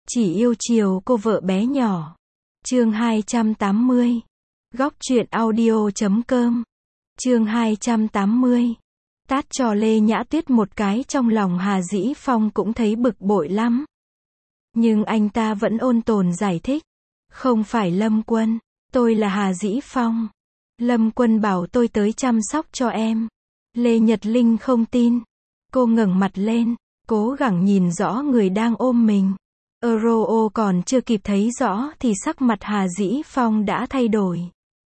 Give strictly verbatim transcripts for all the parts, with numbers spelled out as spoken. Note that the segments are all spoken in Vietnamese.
Chỉ yêu chiều cô vợ bé nhỏ. Chương hai trăm tám mươi. Góc truyện audio chấm com. Chương hai trăm tám mươi. Tát cho Lê Nhã Tuyết một cái, trong lòng Hà Dĩ Phong cũng thấy bực bội lắm. Nhưng anh ta vẫn ôn tồn giải thích. Không phải Lâm Quân, tôi là Hà Dĩ Phong. Lâm Quân bảo tôi tới chăm sóc cho em. Lê Nhật Linh không tin. Cô ngẩng mặt lên, cố gắng nhìn rõ người đang ôm mình. Euro còn chưa kịp thấy rõ thì sắc mặt Hà Dĩ Phong đã thay đổi.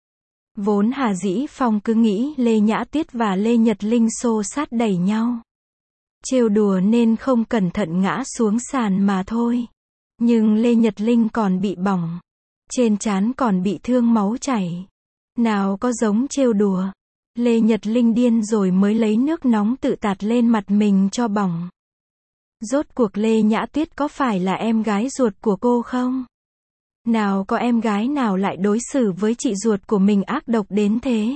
Vốn Hà Dĩ Phong cứ nghĩ Lê Nhã Tuyết và Lê Nhật Linh xô xát đẩy nhau, trêu đùa nên không cẩn thận ngã xuống sàn mà thôi. Nhưng Lê Nhật Linh còn bị bỏng, trên trán còn bị thương máu chảy. Nào có giống trêu đùa. Lê Nhật Linh điên rồi mới lấy nước nóng tự tạt lên mặt mình cho bỏng. Rốt cuộc Lê Nhã Tuyết có phải là em gái ruột của cô không? Nào có em gái nào lại đối xử với chị ruột của mình ác độc đến thế?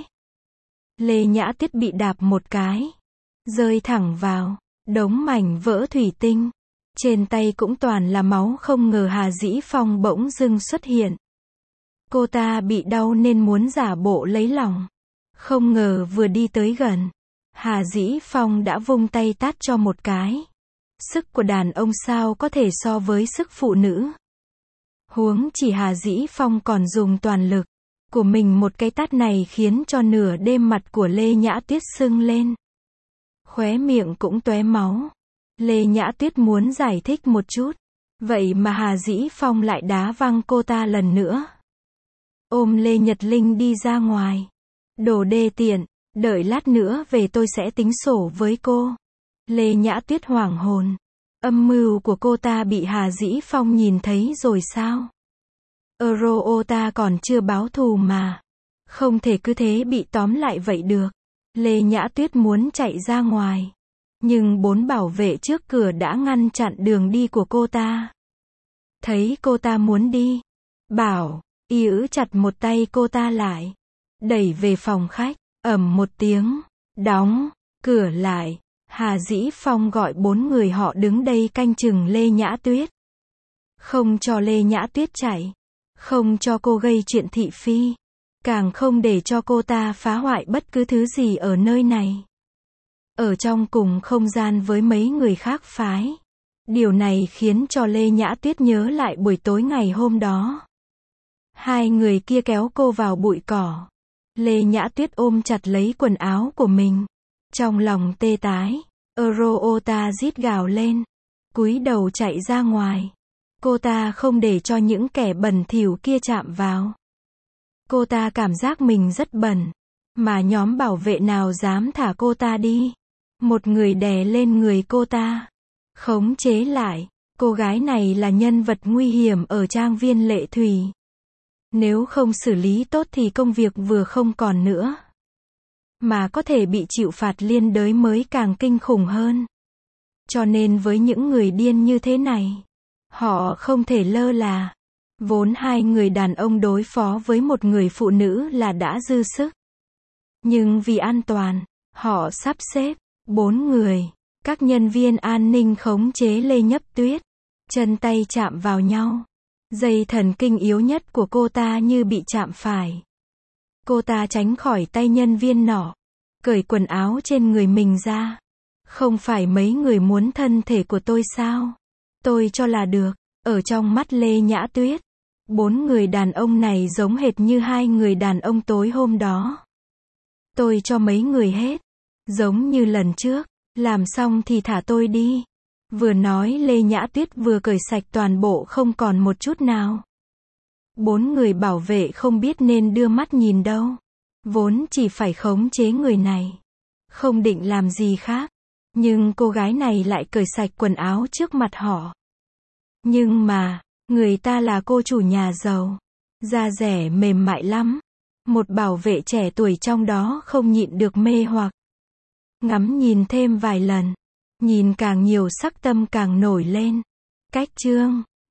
Lê Nhã Tuyết bị đạp một cái, rơi thẳng vào đống mảnh vỡ thủy tinh. Trên tay cũng toàn là máu, không ngờ Hà Dĩ Phong bỗng dưng xuất hiện. Cô ta bị đau nên muốn giả bộ lấy lòng. Không ngờ vừa đi tới gần, Hà Dĩ Phong đã vung tay tát cho một cái. Sức của đàn ông sao có thể so với sức phụ nữ. Huống chỉ Hà Dĩ Phong còn dùng toàn lực của mình, một cái tát này khiến cho nửa đêm mặt của Lê Nhã Tuyết sưng lên. Khóe miệng cũng tóe máu. Lê Nhã Tuyết muốn giải thích một chút, vậy mà Hà Dĩ Phong lại đá văng cô ta lần nữa. Ôm Lê Nhật Linh đi ra ngoài. Đồ đê tiện, đợi lát nữa về tôi sẽ tính sổ với cô. Lê Nhã Tuyết hoảng hồn. Âm mưu của cô ta bị Hà Dĩ Phong nhìn thấy rồi sao? Euro ta còn chưa báo thù mà. Không thể cứ thế bị tóm lại vậy được. Lê Nhã Tuyết muốn chạy ra ngoài, nhưng bốn bảo vệ trước cửa đã ngăn chặn đường đi của cô ta. Thấy cô ta muốn đi, bảo, y giữ chặt một tay cô ta lại, đẩy về phòng khách, ầm một tiếng, đóng cửa lại. Hà Dĩ Phong gọi bốn người họ đứng đây canh chừng Lê Nhã Tuyết. Không cho Lê Nhã Tuyết chạy, không cho cô gây chuyện thị phi, càng không để cho cô ta phá hoại bất cứ thứ gì ở nơi này. Ở trong cùng không gian với mấy người khác phái. Điều này khiến cho Lê Nhã Tuyết nhớ lại buổi tối ngày hôm đó. Hai người kia kéo cô vào bụi cỏ. Lê Nhã Tuyết ôm chặt lấy quần áo của mình. Trong lòng tê tái, Euro ta rít gào lên, cúi đầu chạy ra ngoài. Cô ta không để cho những kẻ bẩn thỉu kia chạm vào. Cô ta cảm giác mình rất bẩn, mà nhóm bảo vệ nào dám thả cô ta đi. Một người đè lên người cô ta, khống chế lại. Cô gái này là nhân vật nguy hiểm ở trang viên Lệ Thủy. Nếu không xử lý tốt thì công việc vừa không còn nữa, mà có thể bị chịu phạt liên đới mới càng kinh khủng hơn. Cho nên với những người điên như thế này, họ không thể lơ là. Vốn hai người đàn ông đối phó với một người phụ nữ là đã dư sức. Nhưng vì an toàn, họ sắp xếp bốn người, các nhân viên an ninh khống chế Lê Nhã Tuyết. Chân tay chạm vào nhau. Dây thần kinh yếu nhất của cô ta như bị chạm phải. Cô ta tránh khỏi tay nhân viên nọ, cởi quần áo trên người mình ra. Không phải mấy người muốn thân thể của tôi sao? Tôi cho là được. Ở trong mắt Lê Nhã Tuyết, bốn người đàn ông này giống hệt như hai người đàn ông tối hôm đó. Tôi cho mấy người hết. Giống như lần trước, làm xong thì thả tôi đi. Vừa nói Lê Nhã Tuyết vừa cởi sạch toàn bộ không còn một chút nào. Bốn người bảo vệ không biết nên đưa mắt nhìn đâu. Vốn chỉ phải khống chế người này, không định làm gì khác. Nhưng cô gái này lại cởi sạch quần áo trước mặt họ. Nhưng mà, người ta là cô chủ nhà giàu, da dẻ mềm mại lắm. Một bảo vệ trẻ tuổi trong đó không nhịn được mê hoặc. Ngắm nhìn thêm vài lần, nhìn càng nhiều sắc tâm càng nổi lên. Cách chương